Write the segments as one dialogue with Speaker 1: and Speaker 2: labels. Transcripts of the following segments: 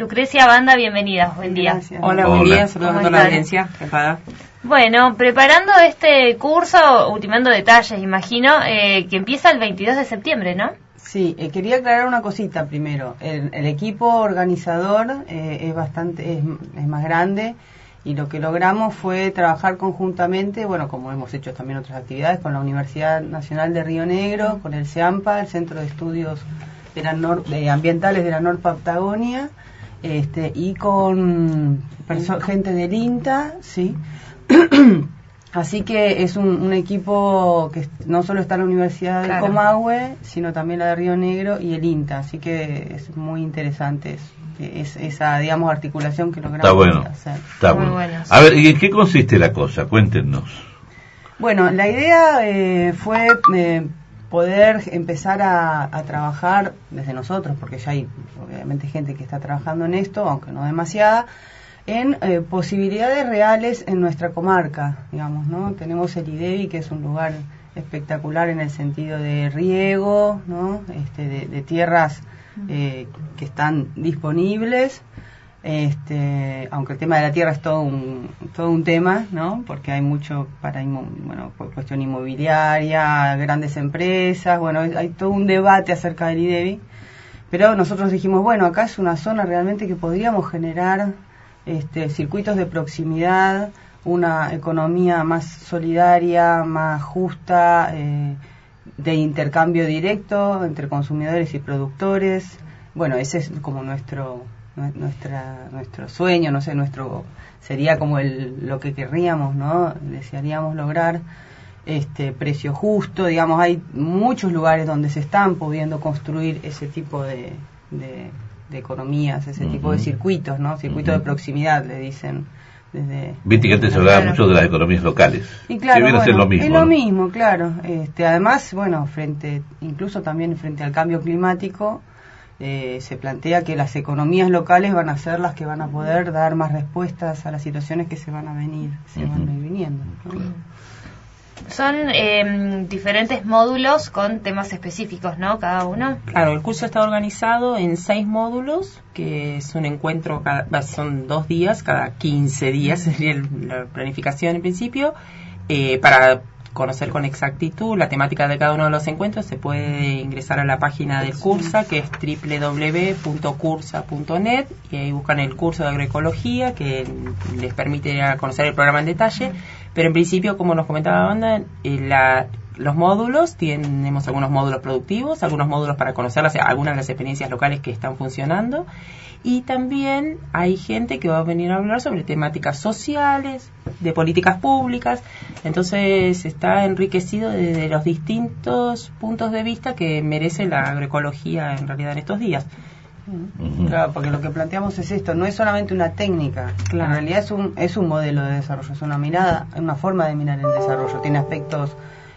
Speaker 1: Lucrecia Banda, bienvenida, buen día.
Speaker 2: Gracias.
Speaker 3: Hola, buen día, saludos a toda la audiencia.
Speaker 1: Bueno, preparando este curso, ultimando detalles, imagino, que empieza el 22 de septiembre, ¿no?
Speaker 2: Sí, quería aclarar una cosita primero. El equipo organizador es más grande, y lo que logramos fue trabajar conjuntamente, bueno, como hemos hecho también otras actividades, con la Universidad Nacional de Río Negro, con el CEAMPA, el Centro de Estudios Ambientales de la Norpatagonia, y con gente del INTA, sí. Así que es un equipo que no solo está en la Universidad de Comahue, sino también la de Río Negro y el INTA, así que es muy interesante esa, digamos, articulación que logramos hacer.
Speaker 4: Está bueno. A ver, ¿y en qué consiste la cosa? Cuéntenos.
Speaker 2: Bueno, la idea fue poder empezar a trabajar desde nosotros, porque ya hay obviamente gente que está trabajando en esto, aunque no demasiada, en posibilidades reales en nuestra comarca, digamos, ¿no? Tenemos el IDEVI, que es un lugar espectacular en el sentido de riego, ¿no? De tierras que están disponibles, aunque el tema de la tierra es todo un tema, ¿no? Porque hay mucho cuestión inmobiliaria, grandes empresas, bueno, hay todo un debate acerca del IDEVI, pero nosotros dijimos, bueno, acá es una zona realmente que podríamos generar circuitos de proximidad, una economía más solidaria, más justa, de intercambio directo entre consumidores y productores. Bueno, ese es como nuestro sueño, no sé, sería como lo que querríamos, ¿no? Desearíamos lograr precio justo, digamos, hay muchos lugares donde se están pudiendo construir ese tipo de economías, ese tipo de circuitos, ¿no? Circuitos de proximidad, le dicen.
Speaker 4: Viste que antes se hablaba mucho de las economías locales.
Speaker 2: Y claro,
Speaker 4: que viene a ser lo mismo.
Speaker 2: Es lo mismo, claro. Además, bueno, incluso también frente al cambio climático, se plantea que las economías locales van a ser las que van a poder dar más respuestas a las situaciones que se van a ir viniendo, ¿no?
Speaker 4: Claro.
Speaker 1: Son diferentes módulos con temas específicos, ¿no? Cada uno.
Speaker 3: Claro, el curso está organizado en 6 módulos, que es un encuentro, son 2 días, cada 15 días sería la planificación en principio, para conocer con exactitud la temática de cada uno de los encuentros. Se puede ingresar a la página del cursa, que es www.cursa.net, y ahí buscan el curso de agroecología, que les permite conocer el programa en detalle. Pero en principio, como nos comentaba Banda, los módulos, tenemos algunos módulos productivos, algunos módulos para conocer algunas de las experiencias locales que están funcionando, y también hay gente que va a venir a hablar sobre temáticas sociales, de políticas públicas. Entonces está enriquecido desde los distintos puntos de vista que merece la agroecología en realidad en estos días.
Speaker 2: Claro, porque lo que planteamos es esto, no es solamente una técnica, en realidad es un modelo de desarrollo, es una mirada, una forma de mirar el desarrollo, tiene aspectos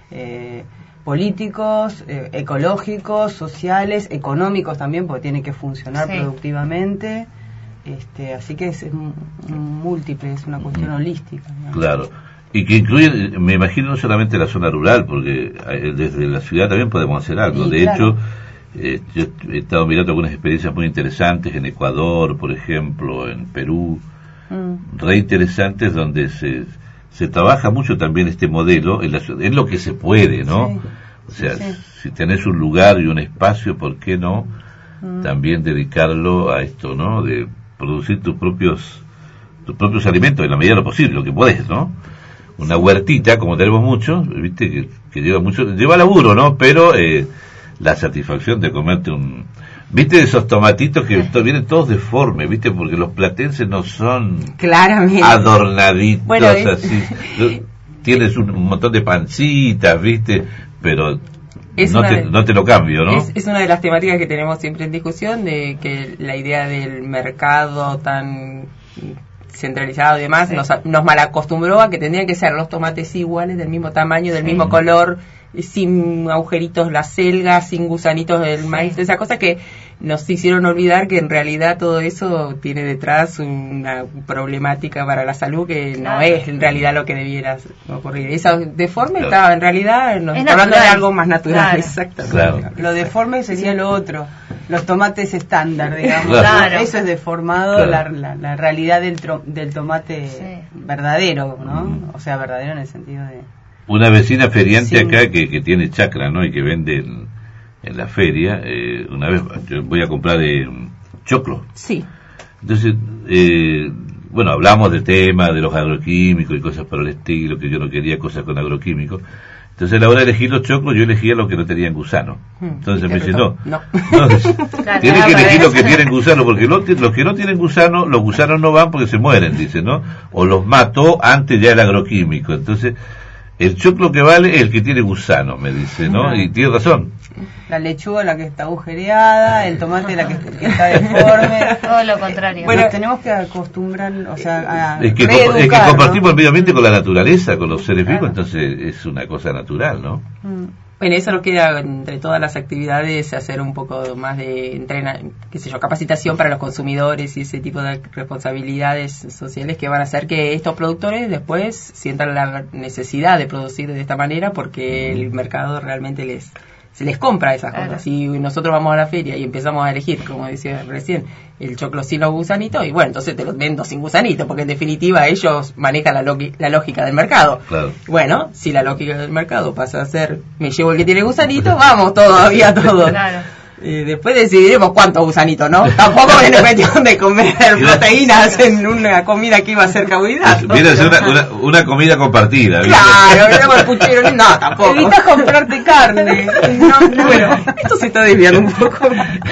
Speaker 2: políticos, ecológicos, sociales, económicos también, porque tiene que funcionar productivamente, así que es múltiple, es una cuestión holística, ¿no?
Speaker 4: Claro, y que incluye, me imagino, no solamente la zona rural, porque desde la ciudad también podemos hacer algo. De hecho, yo he estado mirando algunas experiencias muy interesantes en Ecuador, por ejemplo, en Perú, re interesantes, donde se trabaja mucho también este modelo en lo que se puede, ¿no?
Speaker 2: Sí.
Speaker 4: O sea, si tenés un lugar y un espacio, ¿por qué no también dedicarlo a esto, ¿no? De producir tus propios alimentos en la medida de lo posible, lo que podés, ¿no? Una huertita, como tenemos muchos, viste, que lleva laburo, ¿no? Pero la satisfacción de comerte ¿viste esos tomatitos que vienen todos deformes, viste? Porque los platenses no son adornaditos, bueno, así. Tienes un montón de pancitas, viste, pero no te lo cambio, ¿no?
Speaker 3: Es una de las temáticas que tenemos siempre en discusión, de que la idea del mercado tan centralizado y demás nos malacostumbró a que tendrían que ser los tomates iguales, del mismo tamaño, del mismo color, sin agujeritos la selga, sin gusanitos del maíz, esa cosa que nos hicieron olvidar que en realidad todo eso tiene detrás una problemática para la salud que no es en realidad lo que debiera ocurrir. Esa deforme estaba en realidad, nos está hablando de algo más natural. Exactamente.
Speaker 2: Claro. Lo deforme sería lo otro, los tomates estándar, digamos.
Speaker 1: Claro.
Speaker 2: Eso es deformado, la realidad del tomate verdadero, ¿no? O sea, verdadero en el sentido de...
Speaker 4: Una vecina feriante acá que tiene chacra, ¿no? Y que vende en la feria, una vez yo voy a comprar choclo.
Speaker 3: Sí.
Speaker 4: Entonces, bueno, hablamos del tema de los agroquímicos y cosas por el estilo, que yo no quería cosas con agroquímicos. Entonces, a la hora de elegir los choclos, yo elegía los que no tenían gusano. Entonces me dice, no. Tienes que elegir los que tienen gusano, porque los que no tienen gusano, los gusanos no van porque se mueren, dice, ¿no? O los mató antes ya el agroquímico. Entonces, el choclo que vale es el que tiene gusano, me dice, ¿no? Y tiene razón.
Speaker 2: La lechuga la que está agujereada, el tomate la que está deforme.
Speaker 1: Todo lo contrario.
Speaker 2: Bueno, tenemos que acostumbrar, o sea, a
Speaker 4: es que compartimos el medio ambiente con la naturaleza, con los seres vivos, entonces es una cosa natural, ¿no?
Speaker 3: Bueno, eso nos queda entre todas las actividades hacer un poco más de capacitación para los consumidores y ese tipo de responsabilidades sociales que van a hacer que estos productores después sientan la necesidad de producir de esta manera porque el mercado realmente se les compra esas cosas. Si nosotros vamos a la feria y empezamos a elegir, como decía recién, el choclo sin los gusanitos, y bueno, entonces te los vendo sin gusanitos, porque en definitiva ellos manejan la lógica del mercado.
Speaker 4: Claro.
Speaker 3: Bueno, si la lógica del mercado pasa a ser, me llevo el que tiene gusanito, vamos todavía todos.
Speaker 1: Claro.
Speaker 3: Después decidiremos cuántos gusanitos, ¿no? Tampoco es cuestión de comer proteínas en una comida que iba a ser carbohidratos.
Speaker 4: Viene a ser una comida compartida.
Speaker 3: Claro, miramos el puchero, no, tampoco.
Speaker 2: Evitas comprarte carne.
Speaker 3: Bueno, esto se está desviando un poco.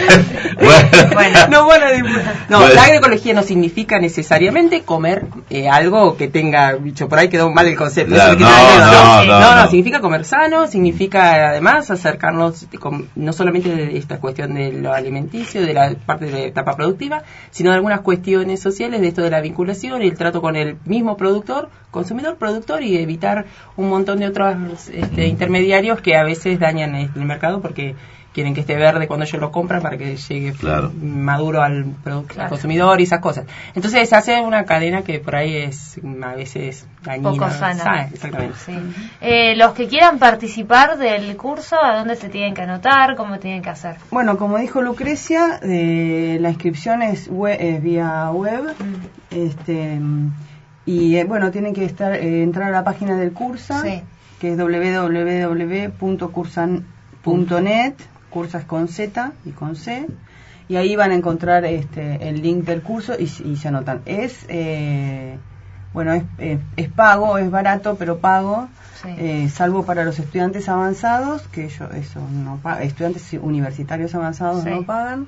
Speaker 3: La agroecología no significa necesariamente comer algo que tenga, bicho, por ahí quedó mal el concepto. No, significa comer sano, significa además acercarnos no solamente de esta cuestión de lo alimenticio, de la parte de la etapa productiva, sino de algunas cuestiones sociales, de esto de la vinculación y el trato con el mismo consumidor, productor, y evitar un montón de otros intermediarios que a veces dañan el mercado porque quieren que esté verde cuando ellos lo compran para que llegue maduro al consumidor y esas cosas. Entonces se hace una cadena que por ahí es a veces dañina.
Speaker 1: Poco sana.
Speaker 3: Exactamente.
Speaker 1: Sí. Los que quieran participar del curso, ¿a dónde se tienen que anotar? ¿Cómo tienen que hacer?
Speaker 2: Bueno, como dijo Lucrecia, la inscripción es vía web. Y bueno, tienen que entrar a la página del Cursa, que es www.cursan.net. Cursas con Z y con C, y ahí van a encontrar el link del curso y se anotan. Es pago, es barato, pero pago, salvo para los estudiantes avanzados, que estudiantes universitarios avanzados no pagan,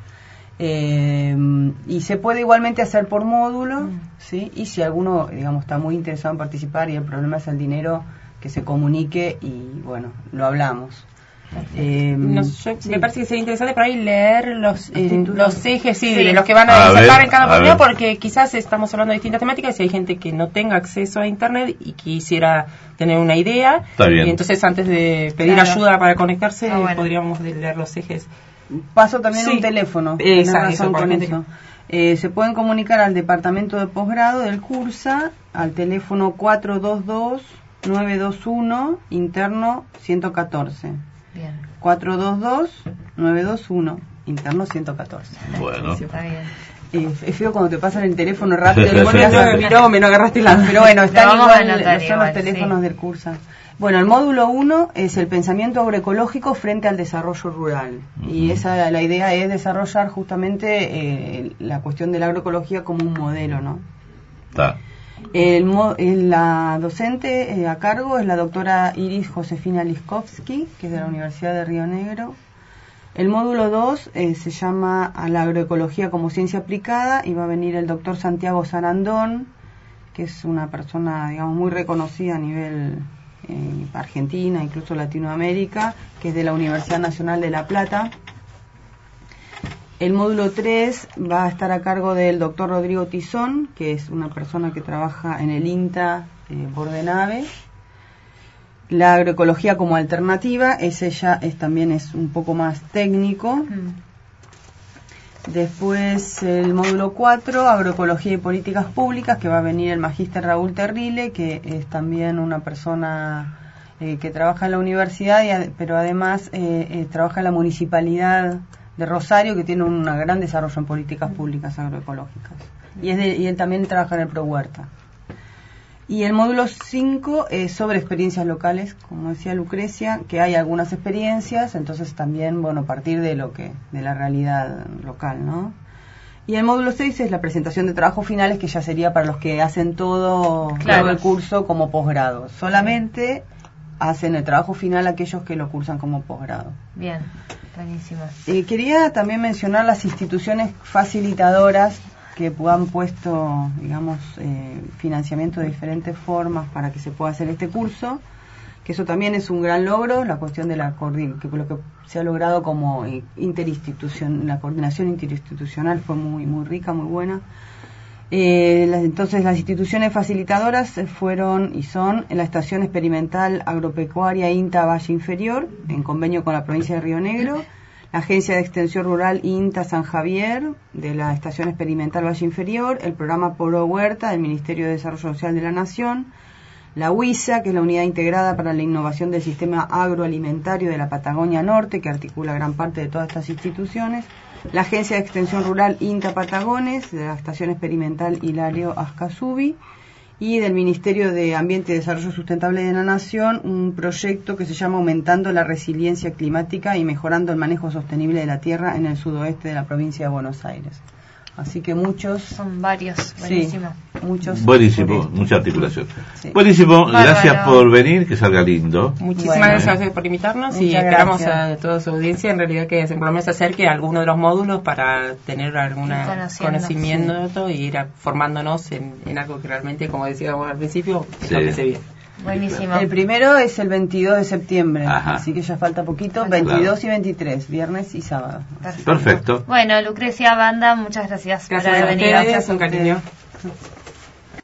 Speaker 2: y se puede igualmente hacer por módulo, ¿sí? Y si alguno, digamos, está muy interesado en participar y el problema es el dinero, que se comunique y, bueno, lo hablamos.
Speaker 3: Me parece que sería interesante por ahí leer los ejes de los que van a disertar en cada oportunidad, porque quizás estamos hablando de distintas temáticas y hay gente que no tenga acceso a internet y quisiera tener una idea, y entonces antes de pedir ayuda para conectarse podríamos leer los ejes.
Speaker 2: Paso también un teléfono. Se pueden comunicar al departamento de posgrado del Cursa al teléfono 422-921 interno 114.
Speaker 1: Bien.
Speaker 2: 422-921 interno 114.
Speaker 4: Bueno.
Speaker 1: Está bien.
Speaker 2: Es feo cuando te pasan el teléfono rápido.
Speaker 3: Me no agarraste
Speaker 2: pero bueno, están son
Speaker 1: igual,
Speaker 2: los teléfonos del Cursa. Bueno, el módulo 1 es el pensamiento agroecológico frente al desarrollo rural. Y la idea es desarrollar justamente la cuestión de la agroecología como un modelo, ¿no? La docente a cargo es la doctora Iris Josefina Liskovsky, que es de la Universidad de Río Negro. El módulo 2 se llama a la agroecología como ciencia aplicada, y va a venir el doctor Santiago Sarandón, que es una persona, digamos, muy reconocida a nivel Argentina, incluso Latinoamérica, que es de la Universidad Nacional de La Plata. El módulo 3 va a estar a cargo del doctor Rodrigo Tizón, que es una persona que trabaja en el INTA Bordenave. La agroecología como alternativa, ese ya también es un poco más técnico. Después el módulo 4, agroecología y políticas públicas, que va a venir el magíster Raúl Terrile, que es también una persona que trabaja en la universidad, pero además trabaja en la municipalidad de Rosario, que tiene un gran desarrollo en políticas públicas agroecológicas. Y él también trabaja en el Pro Huerta. Y el módulo 5 es sobre experiencias locales, como decía Lucrecia, que hay algunas experiencias, entonces también, bueno, partir de la realidad local, ¿no? Y el módulo 6 es la presentación de trabajos finales, que ya sería para los que hacen todo el curso como posgrado. Solamente hacen el trabajo final aquellos que lo cursan como posgrado.
Speaker 1: Bien, buenísimo.
Speaker 2: Quería también mencionar las instituciones facilitadoras que han puesto, digamos, financiamiento de diferentes formas para que se pueda hacer este curso, que eso también es un gran logro, la cuestión de lo que se ha logrado como la coordinación interinstitucional fue muy muy rica, muy buena. Entonces las instituciones facilitadoras fueron y son la Estación Experimental Agropecuaria INTA Valle Inferior, en convenio con la provincia de Río Negro, la Agencia de Extensión Rural INTA San Javier, de la Estación Experimental Valle Inferior, el programa Pro Huerta del Ministerio de Desarrollo Social de la Nación, la UISA, que es la Unidad Integrada para la Innovación del Sistema Agroalimentario de la Patagonia Norte, que articula gran parte de todas estas instituciones, la Agencia de Extensión Rural INTA Patagones, de la Estación Experimental Hilario Ascasubi, y del Ministerio de Ambiente y Desarrollo Sustentable de la Nación, un proyecto que se llama Aumentando la Resiliencia Climática y Mejorando el Manejo Sostenible de la Tierra en el sudoeste de la provincia de Buenos Aires. Así que
Speaker 1: son varios, buenísimo.
Speaker 2: Sí, muchos.
Speaker 4: Buenísimo, mucha articulación.
Speaker 2: Sí.
Speaker 4: Buenísimo, gracias por venir, que salga lindo.
Speaker 3: Muchísimas gracias por invitarnos y esperamos a toda su audiencia, en realidad, que por lo menos se acerque a alguno de los módulos para tener algún conocimiento y ir formándonos en algo que realmente, como decíamos al principio, establece bien.
Speaker 1: Buenísimo.
Speaker 2: El primero es el 22 de septiembre, así que ya falta poquito, 22 y 23, viernes y sábado.
Speaker 4: Perfecto.
Speaker 1: Bueno, Lucrecia, Banda, muchas gracias por haber venido.
Speaker 3: Gracias, un cariño.